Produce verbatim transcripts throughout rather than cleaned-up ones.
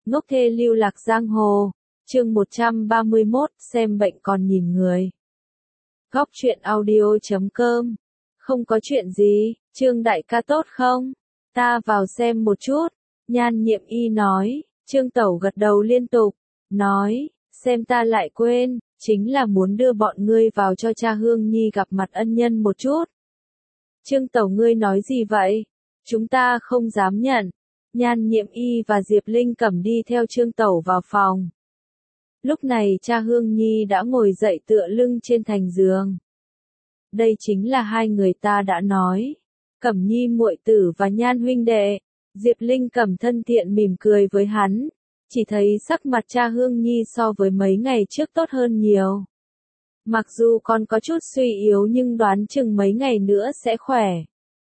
Ngốc thê lưu lạc giang hồ, chương một trăm ba mươi mốt, xem bệnh còn nhìn người. Góc truyện audio chấm com. Không có chuyện gì, Trương đại ca tốt không? Ta vào xem một chút. Nhan Nhiệm Y nói. Trương Tẩu gật đầu liên tục, nói, xem ta lại quên, chính là muốn đưa bọn ngươi vào cho cha Hương Nhi gặp mặt ân nhân một chút. Trương Tẩu ngươi nói gì vậy? Chúng ta không dám nhận. Nhan Nhiệm Y và Diệp Linh Cẩm đi theo Trương Tẩu vào phòng. Lúc này cha Hương Nhi đã ngồi dậy tựa lưng trên thành giường. Đây chính là hai người ta đã nói. Cẩm Nhi muội tử và Nhan huynh đệ. Diệp Linh Cẩm thân thiện mỉm cười với hắn. Chỉ thấy sắc mặt cha Hương Nhi so với mấy ngày trước tốt hơn nhiều. Mặc dù còn có chút suy yếu nhưng đoán chừng mấy ngày nữa sẽ khỏe.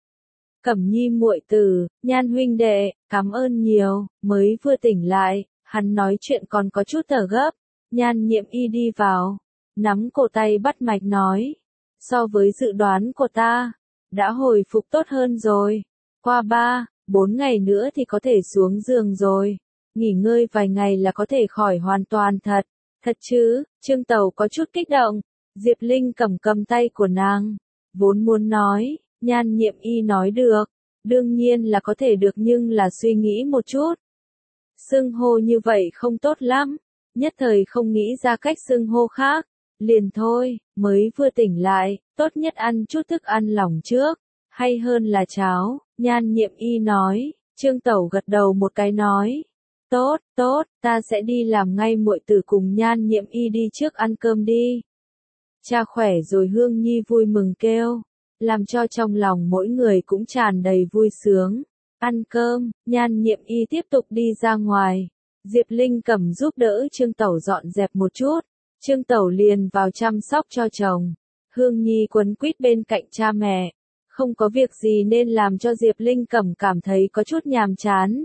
Cẩm Nhi muội tử, Nhan huynh đệ, cảm ơn nhiều, mới vừa tỉnh lại, hắn nói chuyện còn có chút thở gấp. Nhan Nhiệm Y đi vào, nắm cổ tay bắt mạch nói, so với dự đoán của ta, đã hồi phục tốt hơn rồi, qua ba, bốn ngày nữa thì có thể xuống giường rồi, nghỉ ngơi vài ngày là có thể khỏi hoàn toàn thật, thật chứ? Trương Tẩu có chút kích động, Diệp Linh cầm cầm tay của nàng, vốn muốn nói. Nhan Nhiệm Y nói được, đương nhiên là có thể được nhưng là suy nghĩ một chút. Xưng hô như vậy không tốt lắm, nhất thời không nghĩ ra cách xưng hô khác, liền thôi, mới vừa tỉnh lại, tốt nhất ăn chút thức ăn lỏng trước, hay hơn là cháo, Nhan Nhiệm Y nói. Trương Tẩu gật đầu một cái nói, tốt, tốt, ta sẽ đi làm ngay muội tử cùng Nhan Nhiệm Y đi trước ăn cơm đi. Cha khỏe rồi Hương Nhi vui mừng kêu. Làm cho trong lòng mỗi người cũng tràn đầy vui sướng. Ăn cơm, Nhan Nhiệm Y tiếp tục đi ra ngoài. Diệp Linh Cẩm giúp đỡ Trương Tẩu dọn dẹp một chút. Trương Tẩu liền vào chăm sóc cho chồng. Hương Nhi quấn quýt bên cạnh cha mẹ. Không có việc gì nên làm cho Diệp Linh Cẩm cảm thấy có chút nhàm chán.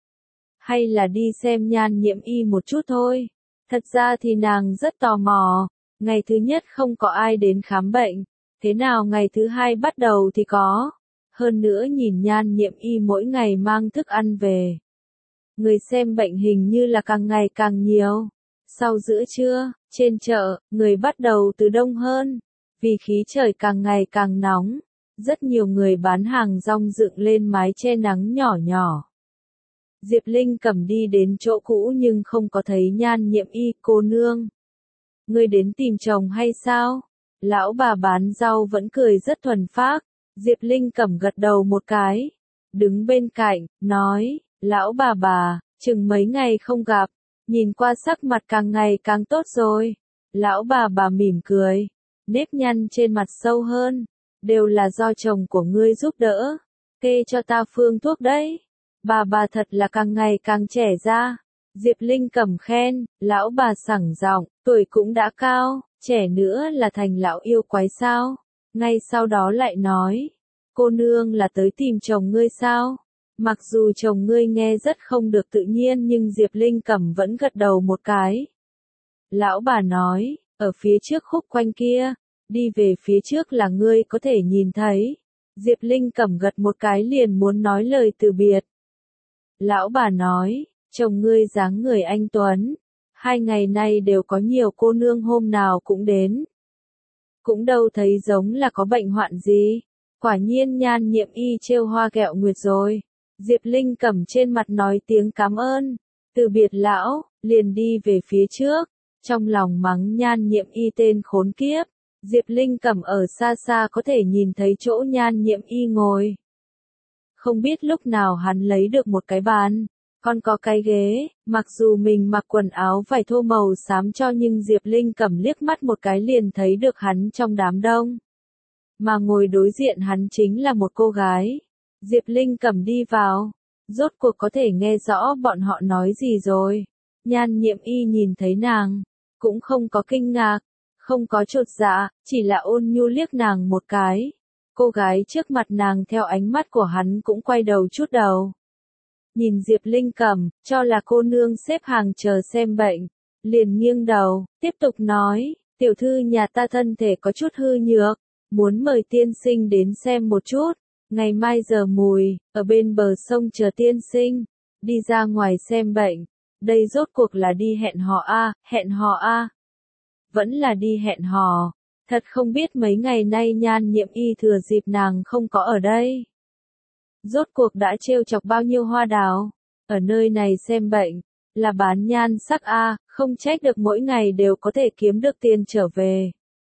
Hay là đi xem Nhan Nhiệm Y một chút thôi. Thật ra thì nàng rất tò mò. Ngày thứ nhất không có ai đến khám bệnh. Thế nào ngày thứ hai bắt đầu thì có. Hơn nữa nhìn Nhan Nhiệm Y mỗi ngày mang thức ăn về. Người xem bệnh hình như là càng ngày càng nhiều. Sau giữa trưa, trên chợ, người bắt đầu từ đông hơn. Vì khí trời càng ngày càng nóng. Rất nhiều người bán hàng rong dựng lên mái che nắng nhỏ nhỏ. Diệp Linh Cẩm đi đến chỗ cũ nhưng không có thấy Nhan Nhiệm Y. Cô nương, người đến tìm chồng hay sao? Lão bà bán rau vẫn cười rất thuần phác. Diệp Linh Cẩm gật đầu một cái. Đứng bên cạnh, nói, lão bà bà, chừng mấy ngày không gặp. Nhìn qua sắc mặt càng ngày càng tốt rồi. Lão bà bà mỉm cười. Nếp nhăn trên mặt sâu hơn. Đều là do chồng của ngươi giúp đỡ. Kê cho ta phương thuốc đấy. Bà bà thật là càng ngày càng trẻ ra. Diệp Linh Cẩm khen, lão bà sảng giọng, tuổi cũng đã cao. Trẻ nữa là thành lão yêu quái sao? Ngay sau đó lại nói, cô nương là tới tìm chồng ngươi sao? Mặc dù chồng ngươi nghe rất không được tự nhiên nhưng Diệp Linh Cẩm vẫn gật đầu một cái. Lão bà nói, ở phía trước khúc quanh kia, đi về phía trước là ngươi có thể nhìn thấy. Diệp Linh Cẩm gật một cái liền muốn nói lời từ biệt. Lão bà nói, chồng ngươi dáng người anh tuấn. Hai ngày nay đều có nhiều cô nương hôm nào cũng đến. Cũng đâu thấy giống là có bệnh hoạn gì. Quả nhiên Nhan Nhiệm Y trêu hoa ghẹo nguyệt rồi. Diệp Linh Cẩm trên mặt nói tiếng cảm ơn. Từ biệt lão, liền đi về phía trước. Trong lòng mắng Nhan Nhiệm Y tên khốn kiếp. Diệp Linh Cẩm ở xa xa có thể nhìn thấy chỗ Nhan Nhiệm Y ngồi. Không biết lúc nào hắn lấy được một cái bàn. Còn có cái ghế, mặc dù mình mặc quần áo vải thô màu xám cho nhưng Diệp Linh Cẩm liếc mắt một cái liền thấy được hắn trong đám đông. Mà ngồi đối diện hắn chính là một cô gái. Diệp Linh Cẩm đi vào, rốt cuộc có thể nghe rõ bọn họ nói gì rồi. Nhan Nhiệm Y nhìn thấy nàng, cũng không có kinh ngạc, không có chột dạ, chỉ là ôn nhu liếc nàng một cái. Cô gái trước mặt nàng theo ánh mắt của hắn cũng quay đầu chút đầu. Nhìn Diệp Linh Cẩm, cho là cô nương xếp hàng chờ xem bệnh, liền nghiêng đầu, tiếp tục nói, tiểu thư nhà ta thân thể có chút hư nhược, muốn mời tiên sinh đến xem một chút, ngày mai giờ mùi, ở bên bờ sông chờ tiên sinh, đi ra ngoài xem bệnh, đây rốt cuộc là đi hẹn hò a, hẹn hò a. Vẫn là đi hẹn hò, thật không biết mấy ngày nay Nhan Nhiệm Y thừa dịp nàng không có ở đây. Rốt cuộc đã trêu chọc bao nhiêu hoa đào, ở nơi này xem bệnh, là bán nhan sắc a, không trách được mỗi ngày đều có thể kiếm được tiền trở về.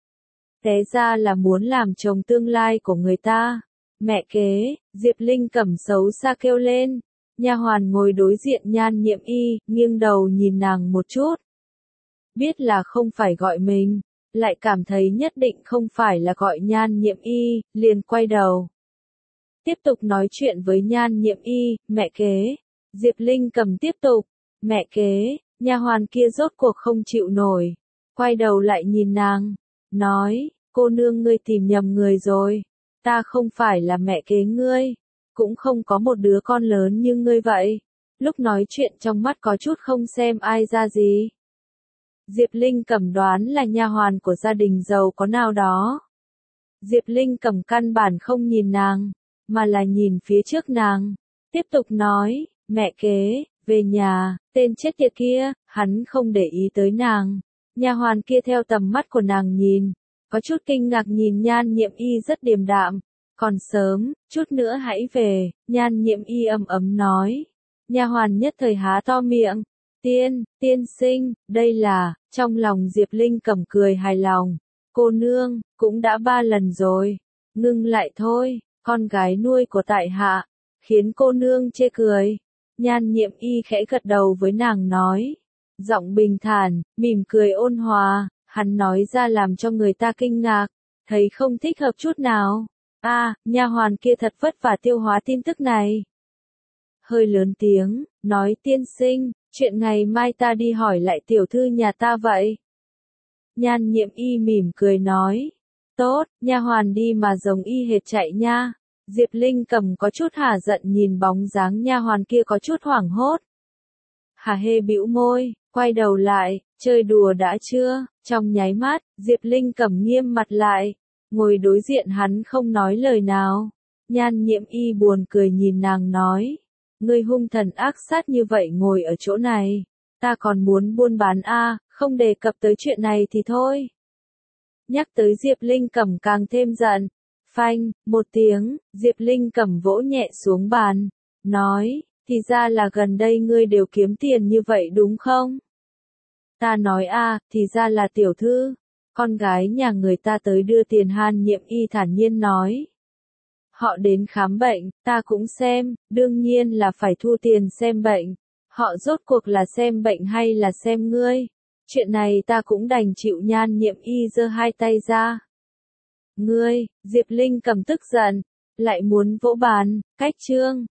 Té ra là muốn làm chồng tương lai của người ta. Mẹ kế, Diệp Linh Cẩm xấu xa kêu lên. Nha hoàn ngồi đối diện Nhan Nhiệm Y, nghiêng đầu nhìn nàng một chút. Biết là không phải gọi mình, lại cảm thấy nhất định không phải là gọi Nhan Nhiệm Y, liền quay đầu. Tiếp tục nói chuyện với Nhan Nhiệm Y, mẹ kế. Diệp Linh Cẩm tiếp tục, mẹ kế, nha hoàn kia rốt cuộc không chịu nổi. Quay đầu lại nhìn nàng, nói, cô nương ngươi tìm nhầm người rồi. Ta không phải là mẹ kế ngươi, cũng không có một đứa con lớn như ngươi vậy. Lúc nói chuyện trong mắt có chút không xem ai ra gì. Diệp Linh Cẩm đoán là nha hoàn của gia đình giàu có nào đó. Diệp Linh Cẩm căn bản không nhìn nàng, mà là nhìn phía trước nàng. Tiếp tục nói, mẹ kế, về nhà, tên chết tiệt kia, hắn không để ý tới nàng. Nha hoàn kia theo tầm mắt của nàng nhìn, có chút kinh ngạc nhìn Nhan Nhiệm Y rất điềm đạm. Còn sớm, chút nữa hãy về, Nhan Nhiệm Y ấm ấm nói. Nha hoàn nhất thời há to miệng. Tiên, tiên sinh, đây là, trong lòng Diệp Linh Cẩm cười hài lòng. Cô nương, cũng đã ba lần rồi. Ngưng lại thôi, con gái nuôi của tại hạ, khiến cô nương chê cười. Nhan Nhiệm Y khẽ gật đầu với nàng nói. Giọng bình thản, mỉm cười ôn hòa, hắn nói ra làm cho người ta kinh ngạc, thấy không thích hợp chút nào. A, à, nha hoàn kia thật vất vả tiêu hóa tin tức này. Hơi lớn tiếng, nói tiên sinh, chuyện ngày mai ta đi hỏi lại tiểu thư nhà ta vậy. Nhan Nhiệm Y mỉm cười nói. Tốt, nha hoàn đi mà giống y hệt chạy nha. Diệp Linh Cẩm có chút hả giận nhìn bóng dáng nha hoàn kia có chút hoảng hốt. Hà hê bĩu môi, quay đầu lại, chơi đùa đã chưa? Trong nháy mắt, Diệp Linh Cẩm nghiêm mặt lại, ngồi đối diện hắn không nói lời nào. Nhan Nhiệm Y buồn cười nhìn nàng nói, ngươi hung thần ác sát như vậy ngồi ở chỗ này, ta còn muốn buôn bán a, à, không đề cập tới chuyện này thì thôi. Nhắc tới Diệp Linh Cẩm càng thêm giận. Phanh, một tiếng, Diệp Linh Cẩm vỗ nhẹ xuống bàn, nói, thì ra là gần đây ngươi đều kiếm tiền như vậy đúng không? Ta nói a, à, thì ra là tiểu thư, con gái nhà người ta tới đưa tiền. Nhan Nhiệm Y thản nhiên nói. Họ đến khám bệnh, ta cũng xem, đương nhiên là phải thu tiền xem bệnh. Họ rốt cuộc là xem bệnh hay là xem ngươi? Chuyện này ta cũng đành chịu. Nhan Nhiệm Y giơ hai tay ra. Ngươi, Diệp Linh Cẩm tức giận, lại muốn vỗ bàn, cách chương.